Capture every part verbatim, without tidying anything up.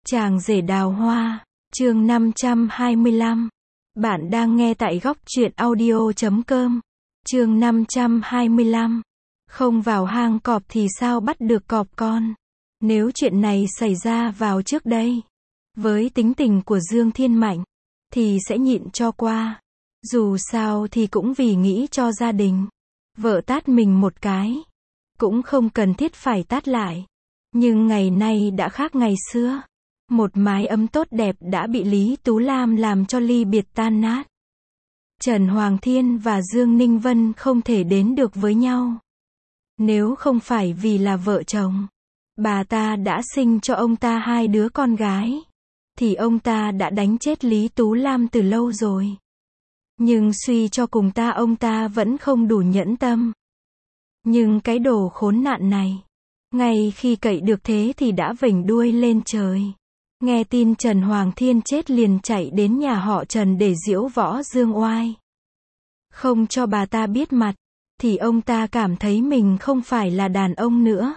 Chàng rể đào hoa, chương năm trăm hai mươi lăm. Bạn đang nghe tại góc truyện audio chấm com. Chương năm trăm hai mươi lăm. Không vào hang cọp thì sao bắt được cọp con. Nếu chuyện này xảy ra vào trước đây, với tính tình của Dương Thiên Mạnh, thì sẽ nhịn cho qua. Dù sao thì cũng vì nghĩ cho gia đình. Vợ tát mình một cái, cũng không cần thiết phải tát lại. Nhưng ngày nay đã khác ngày xưa. Một mái ấm tốt đẹp đã bị Lý Tú Lam làm cho ly biệt tan nát. Trần Hoàng Thiên và Dương Ninh Vân không thể đến được với nhau. Nếu không phải vì là vợ chồng, bà ta đã sinh cho ông ta hai đứa con gái, thì ông ta đã đánh chết Lý Tú Lam từ lâu rồi. Nhưng suy cho cùng ta ông ta vẫn không đủ nhẫn tâm. Nhưng cái đồ khốn nạn này, ngay khi cậy được thế thì đã vểnh đuôi lên trời. Nghe tin Trần Hoàng Thiên chết liền chạy đến nhà họ Trần để giễu võ dương oai. Không cho bà ta biết mặt, thì ông ta cảm thấy mình không phải là đàn ông nữa.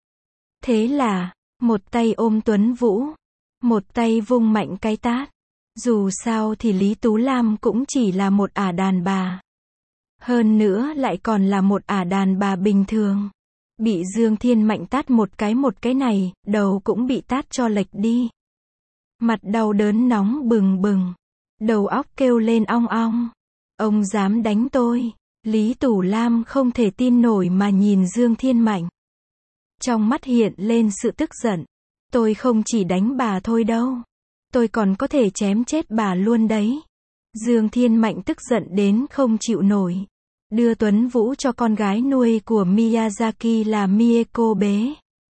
Thế là, một tay ôm Tuấn Vũ, một tay vung mạnh cái tát. Dù sao thì Lý Tú Lam cũng chỉ là một ả đàn bà. Hơn nữa lại còn là một ả đàn bà bình thường. Bị Dương Thiên Mạnh tát một cái một cái này, đầu cũng bị tát cho lệch đi. Mặt đau đớn nóng bừng bừng. Đầu óc kêu lên ong ong. Ông dám đánh tôi. Lý Tú Lam không thể tin nổi mà nhìn Dương Thiên Mạnh. Trong mắt hiện lên sự tức giận. Tôi không chỉ đánh bà thôi đâu. Tôi còn có thể chém chết bà luôn đấy. Dương Thiên Mạnh tức giận đến không chịu nổi. Đưa Tuấn Vũ cho con gái nuôi của Miyazaki là Mieko bế.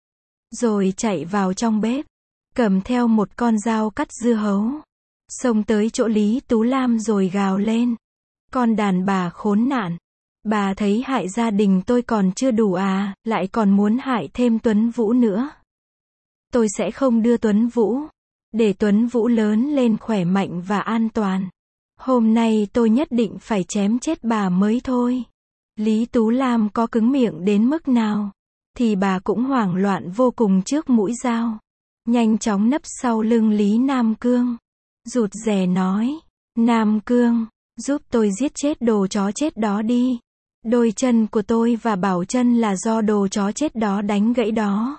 Rồi chạy vào trong bếp. Cầm theo một con dao cắt dưa hấu. Xông tới chỗ Lý Tú Lam rồi gào lên. Con đàn bà khốn nạn. Bà thấy hại gia đình tôi còn chưa đủ à, lại còn muốn hại thêm Tuấn Vũ nữa. Tôi sẽ không đưa Tuấn Vũ. Để Tuấn Vũ lớn lên khỏe mạnh và an toàn. Hôm nay tôi nhất định phải chém chết bà mới thôi. Lý Tú Lam có cứng miệng đến mức nào, thì bà cũng hoảng loạn vô cùng trước mũi dao. Nhanh chóng nấp sau lưng Lý Nam Cương. Rụt rè nói. Nam Cương, giúp tôi giết chết đồ chó chết đó đi. Đôi chân của tôi và Bảo Chân là do đồ chó chết đó đánh gãy đó.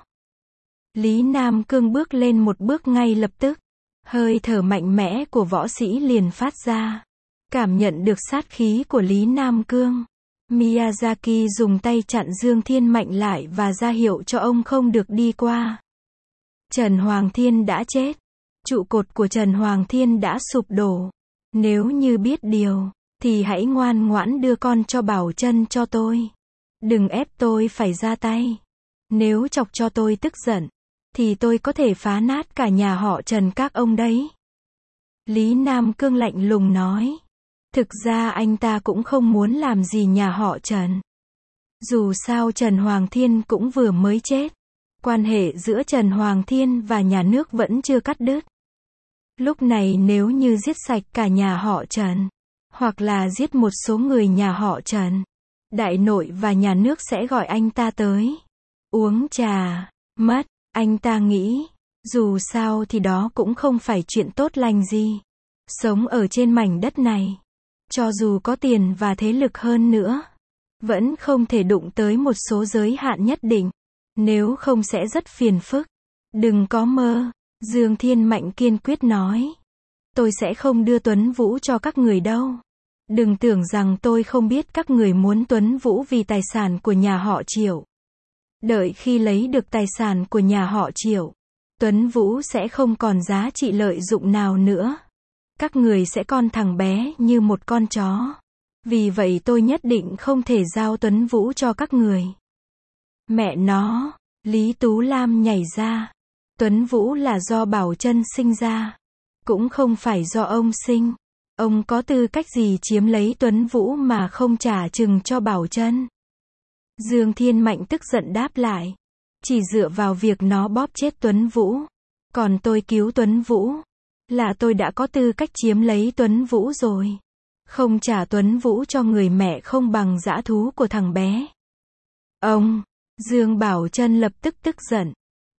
Lý Nam Cương bước lên một bước ngay lập tức. Hơi thở mạnh mẽ của võ sĩ liền phát ra. Cảm nhận được sát khí của Lý Nam Cương, Miyazaki dùng tay chặn Dương Thiên Mạnh lại và ra hiệu cho ông không được đi qua. Trần Hoàng Thiên đã chết. Trụ cột của Trần Hoàng Thiên đã sụp đổ. Nếu như biết điều, thì hãy ngoan ngoãn đưa con cho Bảo Chân cho tôi. Đừng ép tôi phải ra tay. Nếu chọc cho tôi tức giận, thì tôi có thể phá nát cả nhà họ Trần các ông đấy. Lý Nam Cương lạnh lùng nói. Thực ra anh ta cũng không muốn làm gì nhà họ Trần. Dù sao Trần Hoàng Thiên cũng vừa mới chết. Quan hệ giữa Trần Hoàng Thiên và nhà nước vẫn chưa cắt đứt. Lúc này nếu như giết sạch cả nhà họ Trần, hoặc là giết một số người nhà họ Trần, đại nội và nhà nước sẽ gọi anh ta tới uống trà, mất. Anh ta nghĩ, dù sao thì đó cũng không phải chuyện tốt lành gì. Sống ở trên mảnh đất này, cho dù có tiền và thế lực hơn nữa, vẫn không thể đụng tới một số giới hạn nhất định. Nếu không sẽ rất phiền phức. Đừng có mơ. Dương Thiên Mạnh kiên quyết nói. Tôi sẽ không đưa Tuấn Vũ cho các người đâu. Đừng tưởng rằng tôi không biết các người muốn Tuấn Vũ vì tài sản của nhà họ Triệu. Đợi khi lấy được tài sản của nhà họ Triệu, Tuấn Vũ sẽ không còn giá trị lợi dụng nào nữa. Các người sẽ coi thằng bé như một con chó. Vì vậy tôi nhất định không thể giao Tuấn Vũ cho các người. Mẹ nó, Lý Tú Lam nhảy ra. Tuấn Vũ là do Bảo Chân sinh ra, cũng không phải do ông sinh. Ông có tư cách gì chiếm lấy Tuấn Vũ mà không trả chừng cho Bảo Chân? Dương Thiên Mạnh tức giận đáp lại. Chỉ dựa vào việc nó bóp chết Tuấn Vũ, còn tôi cứu Tuấn Vũ, là tôi đã có tư cách chiếm lấy Tuấn Vũ rồi. Không trả Tuấn Vũ cho người mẹ không bằng dã thú của thằng bé. Ông, Dương Bảo Chân lập tức tức giận.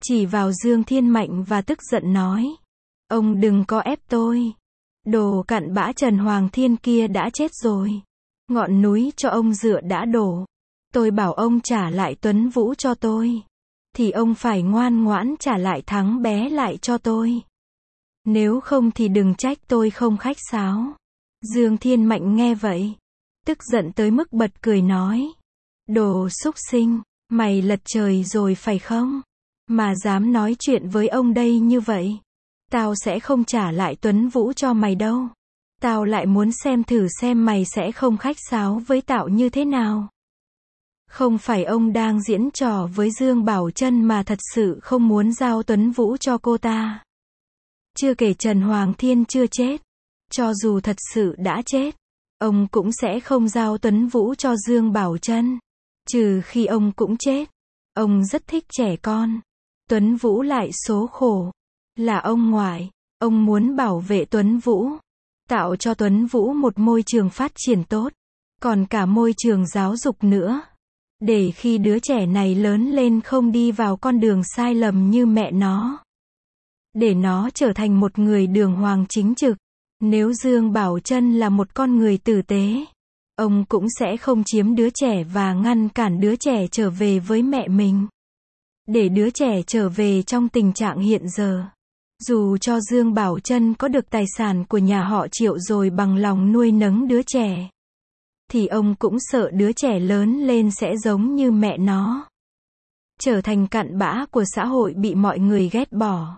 chỉ vào Dương Thiên Mạnh và tức giận nói. Ông đừng có ép tôi. Đồ cặn bã Trần Hoàng Thiên kia đã chết rồi. Ngọn núi cho ông dựa đã đổ. Tôi bảo ông trả lại Tuấn Vũ cho tôi. Thì ông phải ngoan ngoãn trả lại Thắng bé lại cho tôi. Nếu không thì đừng trách tôi không khách sáo. Dương Thiên Mạnh nghe vậy, tức giận tới mức bật cười nói. Đồ súc sinh, mày lật trời rồi phải không? Mà dám nói chuyện với ông đây như vậy. Tao sẽ không trả lại Tuấn Vũ cho mày đâu. Tao lại muốn xem thử xem mày sẽ không khách sáo với Tạo như thế nào. Không phải ông đang diễn trò với Dương Bảo Trân mà thật sự không muốn giao Tuấn Vũ cho cô ta. Chưa kể Trần Hoàng Thiên chưa chết. Cho dù thật sự đã chết, ông cũng sẽ không giao Tuấn Vũ cho Dương Bảo Trân. Trừ khi ông cũng chết. Ông rất thích trẻ con. Tuấn Vũ lại số khổ. Là ông ngoại. Ông muốn bảo vệ Tuấn Vũ. Tạo cho Tuấn Vũ một môi trường phát triển tốt. Còn cả môi trường giáo dục nữa. Để khi đứa trẻ này lớn lên không đi vào con đường sai lầm như mẹ nó. Để nó trở thành một người đường hoàng chính trực. Nếu Dương Bảo Trân là một con người tử tế, ông cũng sẽ không chiếm đứa trẻ và ngăn cản đứa trẻ trở về với mẹ mình. Để đứa trẻ trở về trong tình trạng hiện giờ. Dù cho Dương Bảo Trân có được tài sản của nhà họ Triệu rồi bằng lòng nuôi nấng đứa trẻ, thì ông cũng sợ đứa trẻ lớn lên sẽ giống như mẹ nó. Trở thành cặn bã của xã hội bị mọi người ghét bỏ.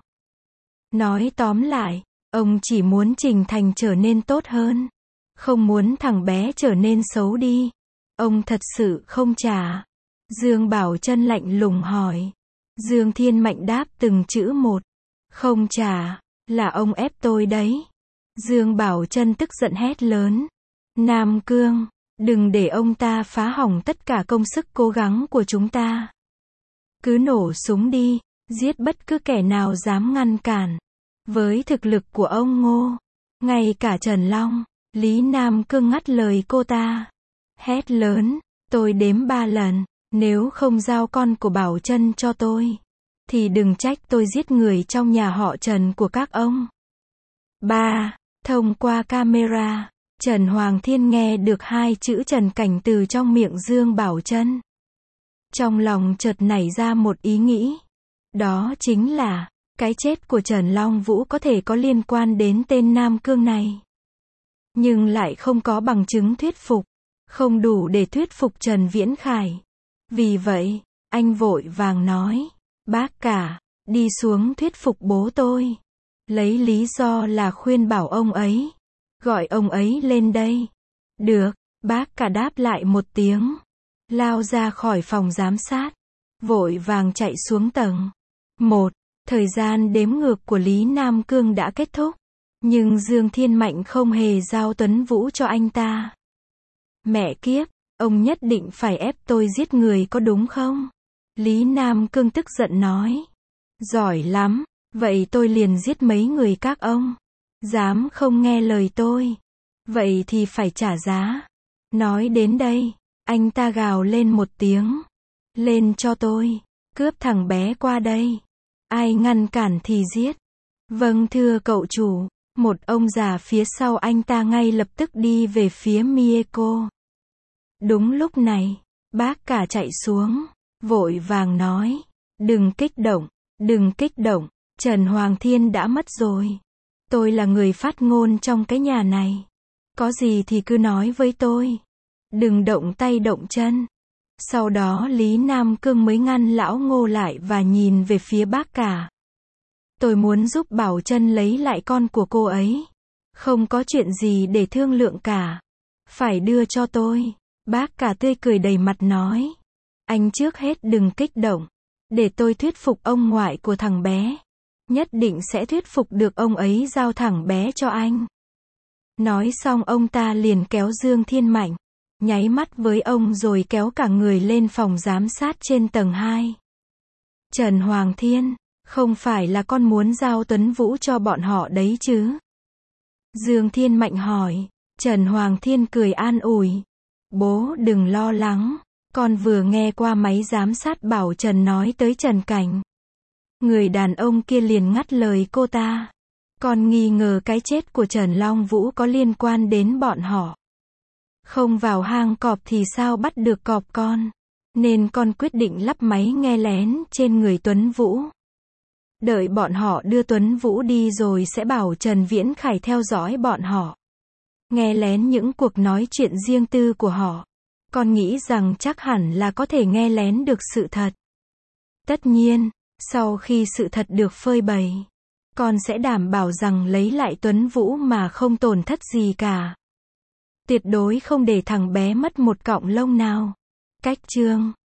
Nói tóm lại, ông chỉ muốn Trình Thành trở nên tốt hơn. Không muốn thằng bé trở nên xấu đi. Ông thật sự không trả. Dương Bảo Trân lạnh lùng hỏi. Dương Thiên Mạnh đáp từng chữ một. Không trả, là ông ép tôi đấy. Dương Bảo Trân tức giận hét lớn. Nam Cương, đừng để ông ta phá hỏng tất cả công sức cố gắng của chúng ta. Cứ nổ súng đi, giết bất cứ kẻ nào dám ngăn cản. Với thực lực của ông Ngô, ngay cả Trần Long, Lý Nam Cương ngắt lời cô ta. Hét lớn, tôi đếm ba lần, nếu không giao con của Bảo Trân cho tôi, thì đừng trách tôi giết người trong nhà họ Trần của các ông. ba. Thông qua camera, Trần Hoàng Thiên nghe được hai chữ Trần Cảnh từ trong miệng Dương Bảo Trân. Trong lòng chợt nảy ra một ý nghĩ. Đó chính là, cái chết của Trần Long Vũ có thể có liên quan đến tên Nam Cương này. Nhưng lại không có bằng chứng thuyết phục. Không đủ để thuyết phục Trần Viễn Khải. Vì vậy, anh vội vàng nói. Bác cả, đi xuống thuyết phục bố tôi. Lấy lý do là khuyên bảo ông ấy. Gọi ông ấy lên đây. Được, bác cả đáp lại một tiếng. Lao ra khỏi phòng giám sát. Vội vàng chạy xuống tầng một. Thời gian đếm ngược của Lý Nam Cương đã kết thúc. Nhưng Dương Thiên Mạnh không hề giao Tuấn Vũ cho anh ta. Mẹ kiếp, ông nhất định phải ép tôi giết người có đúng không? Lý Nam Cương tức giận nói. Giỏi lắm, vậy tôi liền giết mấy người các ông. Dám không nghe lời tôi. Vậy thì phải trả giá. Nói đến đây, anh ta gào lên một tiếng. Lên cho tôi, cướp thằng bé qua đây. Ai ngăn cản thì giết. Vâng thưa cậu chủ. Một ông già phía sau anh ta ngay lập tức đi về phía Mieko. Đúng lúc này, bác cả chạy xuống, vội vàng nói. Đừng kích động, đừng kích động, Trần Hoàng Thiên đã mất rồi. Tôi là người phát ngôn trong cái nhà này. Có gì thì cứ nói với tôi. Đừng động tay động chân. Sau đó Lý Nam Cương mới ngăn lão Ngô lại và nhìn về phía bác cả. Tôi muốn giúp Bảo Trân lấy lại con của cô ấy. Không có chuyện gì để thương lượng cả. Phải đưa cho tôi. Bác cả tươi cười đầy mặt nói. Anh trước hết đừng kích động. Để tôi thuyết phục ông ngoại của thằng bé. Nhất định sẽ thuyết phục được ông ấy giao thằng bé cho anh. Nói xong ông ta liền kéo Dương Thiên Mạnh. Nháy mắt với ông rồi kéo cả người lên phòng giám sát trên tầng hai. Trần Hoàng Thiên, không phải là con muốn giao Tuấn Vũ cho bọn họ đấy chứ? Dương Thiên Mạnh hỏi. Trần Hoàng Thiên cười an ủi. Bố đừng lo lắng, con vừa nghe qua máy giám sát bảo Trần nói tới Trần Cảnh. Người đàn ông kia liền ngắt lời cô ta. Con nghi ngờ cái chết của Trần Long Vũ có liên quan đến bọn họ. Không vào hang cọp thì sao bắt được cọp con. Nên con quyết định lắp máy nghe lén trên người Tuấn Vũ. Đợi bọn họ đưa Tuấn Vũ đi rồi sẽ bảo Trần Viễn Khải theo dõi bọn họ. Nghe lén những cuộc nói chuyện riêng tư của họ. Con nghĩ rằng chắc hẳn là có thể nghe lén được sự thật. Tất nhiên, sau khi sự thật được phơi bày, con sẽ đảm bảo rằng lấy lại Tuấn Vũ mà không tổn thất gì cả. Tuyệt đối không để thằng bé mất một cọng lông nào. Cách chương